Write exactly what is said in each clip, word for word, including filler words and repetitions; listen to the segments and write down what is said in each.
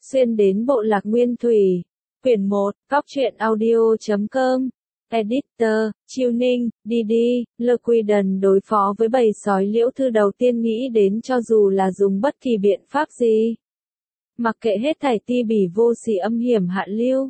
Xuyên đến bộ lạc Nguyên Thủy. Quyển một, Góc truyện audio chấm com. Editor, Chiêu Ninh, đi đi, Lơ Quy Đần đối phó với bầy sói Liễu Thư đầu tiên nghĩ đến cho dù là dùng bất kỳ biện pháp gì. Mặc kệ hết thảy ti bỉ vô sỉ âm hiểm hạ lưu.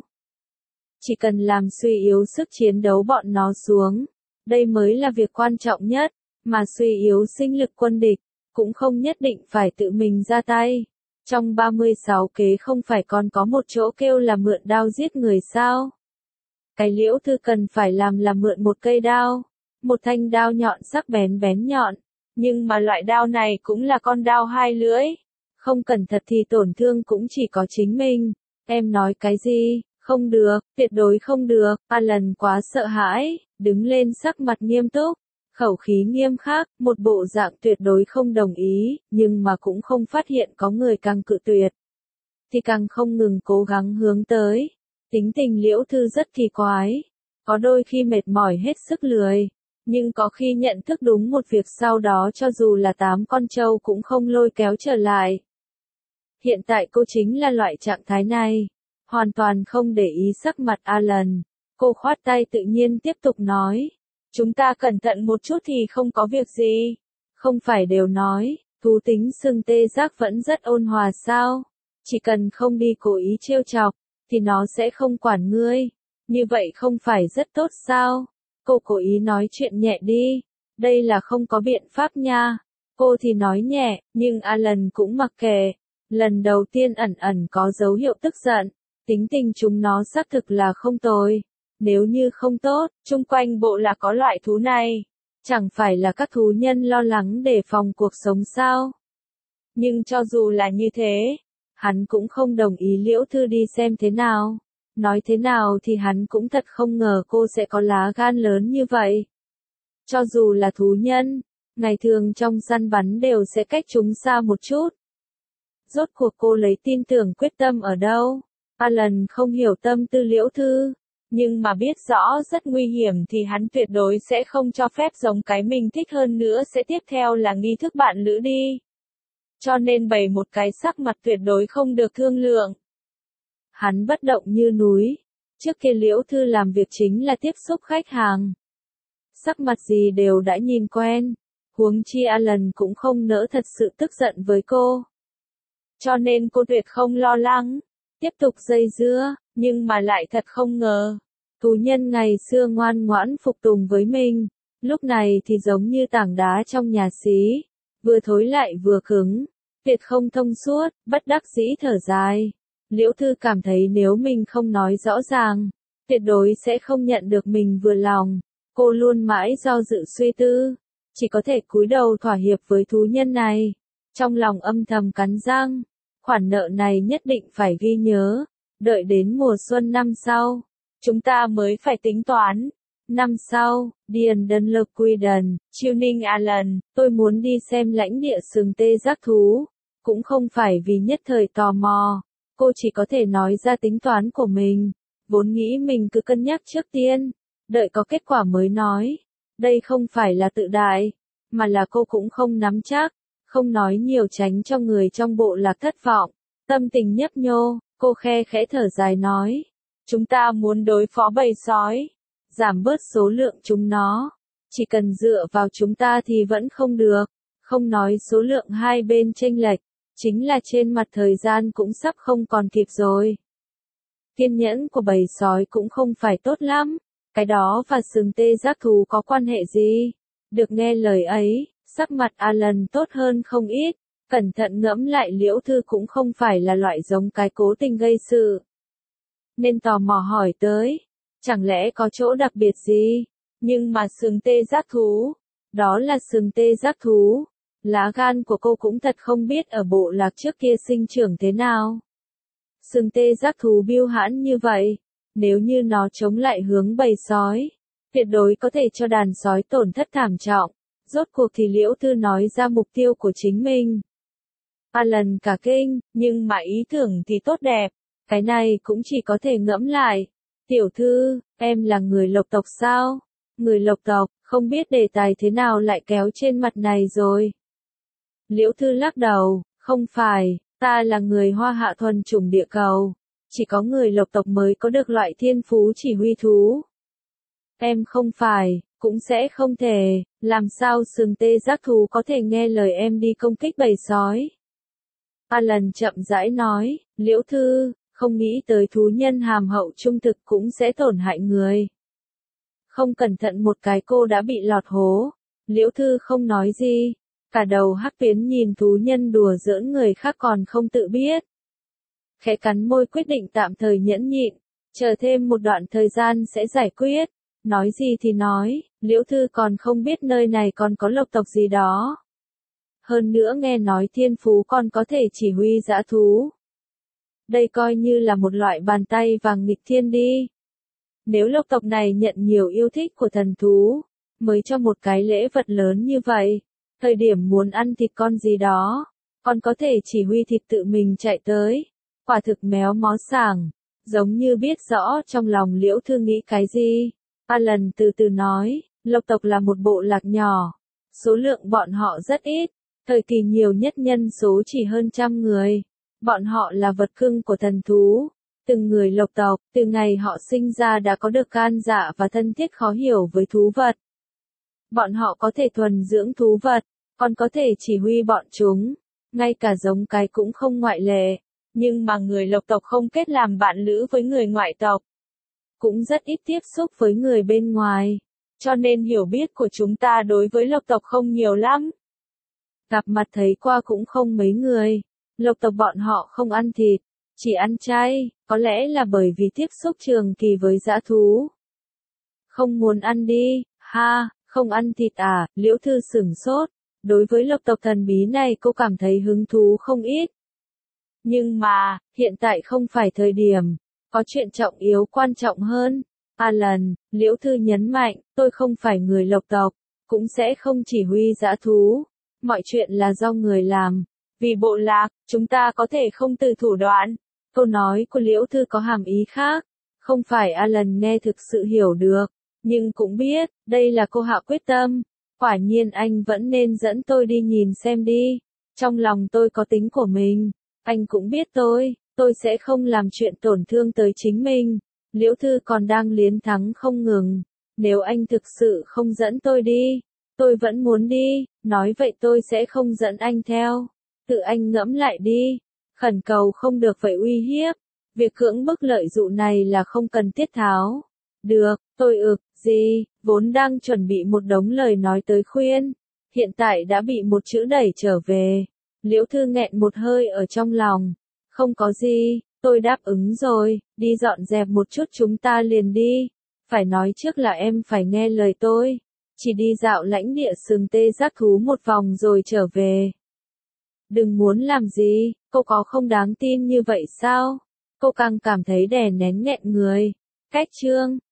Chỉ cần làm suy yếu sức chiến đấu bọn nó xuống. Đây mới là việc quan trọng nhất, mà suy yếu sinh lực quân địch, cũng không nhất định phải tự mình ra tay. Trong ba mươi sáu kế không phải còn có một chỗ kêu là mượn đao giết người sao? Cái Liễu Thư cần phải làm là mượn một cây đao, một thanh đao nhọn sắc bén bén nhọn, nhưng mà loại đao này cũng là con đao hai lưỡi, không cẩn thận thì tổn thương cũng chỉ có chính mình. Em nói cái gì? Không được, tuyệt đối không được. Alan quá sợ hãi, đứng lên sắc mặt nghiêm túc, khẩu khí nghiêm khắc, một bộ dạng tuyệt đối không đồng ý, nhưng mà cũng không phát hiện có người càng cự tuyệt, thì càng không ngừng cố gắng hướng tới. Tính tình Liễu Thư rất kỳ quái, có đôi khi mệt mỏi hết sức lười, nhưng có khi nhận thức đúng một việc sau đó cho dù là tám con trâu cũng không lôi kéo trở lại. Hiện tại cô chính là loại trạng thái này, hoàn toàn không để ý sắc mặt Alan. Cô khoát tay tự nhiên tiếp tục nói, chúng ta cẩn thận một chút thì không có việc gì. Không phải đều nói, thú tính sừng tê giác vẫn rất ôn hòa sao? Chỉ cần không đi cố ý trêu chọc, thì nó sẽ không quản ngươi. Như vậy không phải rất tốt sao? Cô cố ý nói chuyện nhẹ đi. Đây là không có biện pháp nha. Cô thì nói nhẹ, nhưng Alan cũng mặc kệ. Lần đầu tiên ẩn ẩn có dấu hiệu tức giận. Tính tình chúng nó xác thực là không tồi. Nếu như không tốt, chung quanh bộ là có loại thú này. Chẳng phải là các thú nhân lo lắng để phòng cuộc sống sao? Nhưng cho dù là như thế, hắn cũng không đồng ý Liễu Thư đi xem thế nào. Nói thế nào thì hắn cũng thật không ngờ cô sẽ có lá gan lớn như vậy. Cho dù là thú nhân, ngày thường trong săn bắn đều sẽ cách chúng xa một chút. Rốt cuộc cô lấy tin tưởng quyết tâm ở đâu? Alan không hiểu tâm tư Liễu Thư, nhưng mà biết rõ rất nguy hiểm thì hắn tuyệt đối sẽ không cho phép giống cái mình thích, hơn nữa sẽ tiếp theo là nghi thức bạn lữ đi. Cho nên bày một cái sắc mặt tuyệt đối không được thương lượng. Hắn bất động như núi. Trước kia Liễu Thư làm việc chính là tiếp xúc khách hàng. Sắc mặt gì đều đã nhìn quen. Huống chi Alan cũng không nỡ thật sự tức giận với cô. Cho nên cô tuyệt không lo lắng. Tiếp tục dây dưa, nhưng mà lại thật không ngờ. Thú nhân ngày xưa ngoan ngoãn phục tùng với mình. Lúc này thì giống như tảng đá trong nhà xí. Vừa thối lại vừa cứng. Tuyệt không thông suốt, bất đắc dĩ thở dài. Liễu Thư cảm thấy nếu mình không nói rõ ràng, tuyệt đối sẽ không nhận được mình vừa lòng. Cô luôn mãi do dự suy tư, chỉ có thể cúi đầu thỏa hiệp với thú nhân này. Trong lòng âm thầm cắn răng, khoản nợ này nhất định phải ghi nhớ. Đợi đến mùa xuân năm sau, chúng ta mới phải tính toán. Năm sau, Điền Đân Lơ Quy Đần, Chiêu Ninh Alan, tôi muốn đi xem lãnh địa sừng tê giác thú. Cũng không phải vì nhất thời tò mò, cô chỉ có thể nói ra tính toán của mình. Vốn nghĩ mình cứ cân nhắc trước tiên, đợi có kết quả mới nói. Đây không phải là tự đại, mà là cô cũng không nắm chắc, không nói nhiều tránh cho người trong bộ lạc thất vọng. Tâm tình nhấp nhô, cô khe khẽ thở dài nói. Chúng ta muốn đối phó bầy sói, giảm bớt số lượng chúng nó. Chỉ cần dựa vào chúng ta thì vẫn không được, không nói số lượng hai bên chênh lệch. Chính là trên mặt thời gian cũng sắp không còn kịp rồi. Kiên nhẫn của bầy sói cũng không phải tốt lắm. Cái đó và sừng tê giác thú có quan hệ gì? Được nghe lời ấy, sắc mặt Alan tốt hơn không ít. Cẩn thận ngẫm lại Liễu Thư cũng không phải là loại giống cái cố tình gây sự. Nên tò mò hỏi tới. Chẳng lẽ có chỗ đặc biệt gì? Nhưng mà sừng tê giác thú. Đó là sừng tê giác thú. Lá gan của cô cũng thật không biết ở bộ lạc trước kia sinh trưởng thế nào. Sừng tê giác thú biêu hãn như vậy, nếu như nó chống lại hướng bầy sói, tuyệt đối có thể cho đàn sói tổn thất thảm trọng. Rốt cuộc thì Liễu Thư nói ra mục tiêu của chính mình. Alan cả kinh, nhưng mà ý tưởng thì tốt đẹp, cái này cũng chỉ có thể ngẫm lại. Tiểu thư, em là người Lộc tộc sao? Người Lộc tộc, không biết đề tài thế nào lại kéo trên mặt này rồi. Liễu Thư lắc đầu, không phải, Ta là người Hoa Hạ thuần chủng địa cầu. Chỉ có người Lộc tộc mới có được loại thiên phú chỉ huy thú. Em không phải, cũng sẽ không thể, làm sao sừng tê giác thú có thể nghe lời em đi công kích bầy sói. Alan chậm rãi nói, Liễu Thư, không nghĩ tới thú nhân hàm hậu trung thực cũng sẽ tổn hại người. Không cẩn thận một cái cô đã bị lọt hố. Liễu Thư không nói gì, cả đầu hắc tuyến nhìn thú nhân đùa giỡn người khác còn không tự biết. Khẽ cắn môi quyết định tạm thời nhẫn nhịn, chờ thêm một đoạn thời gian sẽ giải quyết. Nói gì thì nói, Liễu Thư còn không biết nơi này còn có lộc tộc gì đó. Hơn nữa nghe nói thiên phú còn có thể chỉ huy dã thú. Đây coi như là một loại bàn tay vàng nghịch thiên đi. Nếu lộc tộc này nhận nhiều yêu thích của thần thú, mới cho một cái lễ vật lớn như vậy, thời điểm muốn ăn thịt con gì đó, còn có thể chỉ huy thịt tự mình chạy tới. Quả thực méo mó sảng, giống như biết rõ trong lòng Liễu Thư nghĩ cái gì. Alan từ từ nói, lộc tộc là một bộ lạc nhỏ, số lượng bọn họ rất ít, thời kỳ nhiều nhất nhân số chỉ hơn trăm người. Bọn họ là vật cưng của thần thú. Từng người lộc tộc, từ ngày họ sinh ra đã có được gan dạ và thân thiết khó hiểu với thú vật. Bọn họ có thể thuần dưỡng thú vật, còn có thể chỉ huy bọn chúng, ngay cả giống cái cũng không ngoại lệ. Nhưng mà người lộc tộc không kết làm bạn lữ với người ngoại tộc, cũng rất ít tiếp xúc với người bên ngoài, cho nên hiểu biết của chúng ta đối với lộc tộc không nhiều lắm. Gặp mặt thấy qua cũng không mấy người. Lộc tộc bọn họ không ăn thịt, chỉ ăn chay, có lẽ là bởi vì tiếp xúc trường kỳ với dã thú. Không muốn ăn đi, ha, không ăn thịt à, Liễu Thư sửng sốt. Đối với lộc tộc thần bí này cô cảm thấy hứng thú không ít. Nhưng mà, hiện tại không phải thời điểm, có chuyện trọng yếu quan trọng hơn. Alan, Liễu Thư nhấn mạnh, tôi không phải người lộc tộc, cũng sẽ không chỉ huy dã thú. Mọi chuyện là do người làm. Vì bộ lạc, chúng ta có thể không từ thủ đoạn. Câu nói của Liễu Thư có hàm ý khác. Không phải Alan nghe thực sự hiểu được, nhưng cũng biết, đây là cô hạ quyết tâm. Quả nhiên anh vẫn nên dẫn tôi đi nhìn xem đi. Trong lòng tôi có tính của mình. Anh cũng biết tôi, tôi sẽ không làm chuyện tổn thương tới chính mình. Liễu Thư còn đang liến thắng không ngừng. Nếu anh thực sự không dẫn tôi đi, tôi vẫn muốn đi, nói vậy tôi sẽ không dẫn anh theo. Tự anh ngẫm lại đi, khẩn cầu không được vậy uy hiếp. Việc cưỡng bức lợi dụ này là không cần thiết tháo. Được, tôi ực, gì, vốn đang chuẩn bị một đống lời nói tới khuyên. Hiện tại đã bị một chữ đẩy trở về. Liễu Thư nghẹn một hơi ở trong lòng. Không có gì, tôi đáp ứng rồi, đi dọn dẹp một chút chúng ta liền đi. Phải nói trước là em phải nghe lời tôi. Chỉ đi dạo lãnh địa sừng tê giác thú một vòng rồi trở về. Đừng muốn làm gì, cô có không đáng tin như vậy sao? Cô càng cảm thấy đè nén nghẹn người. Cách chương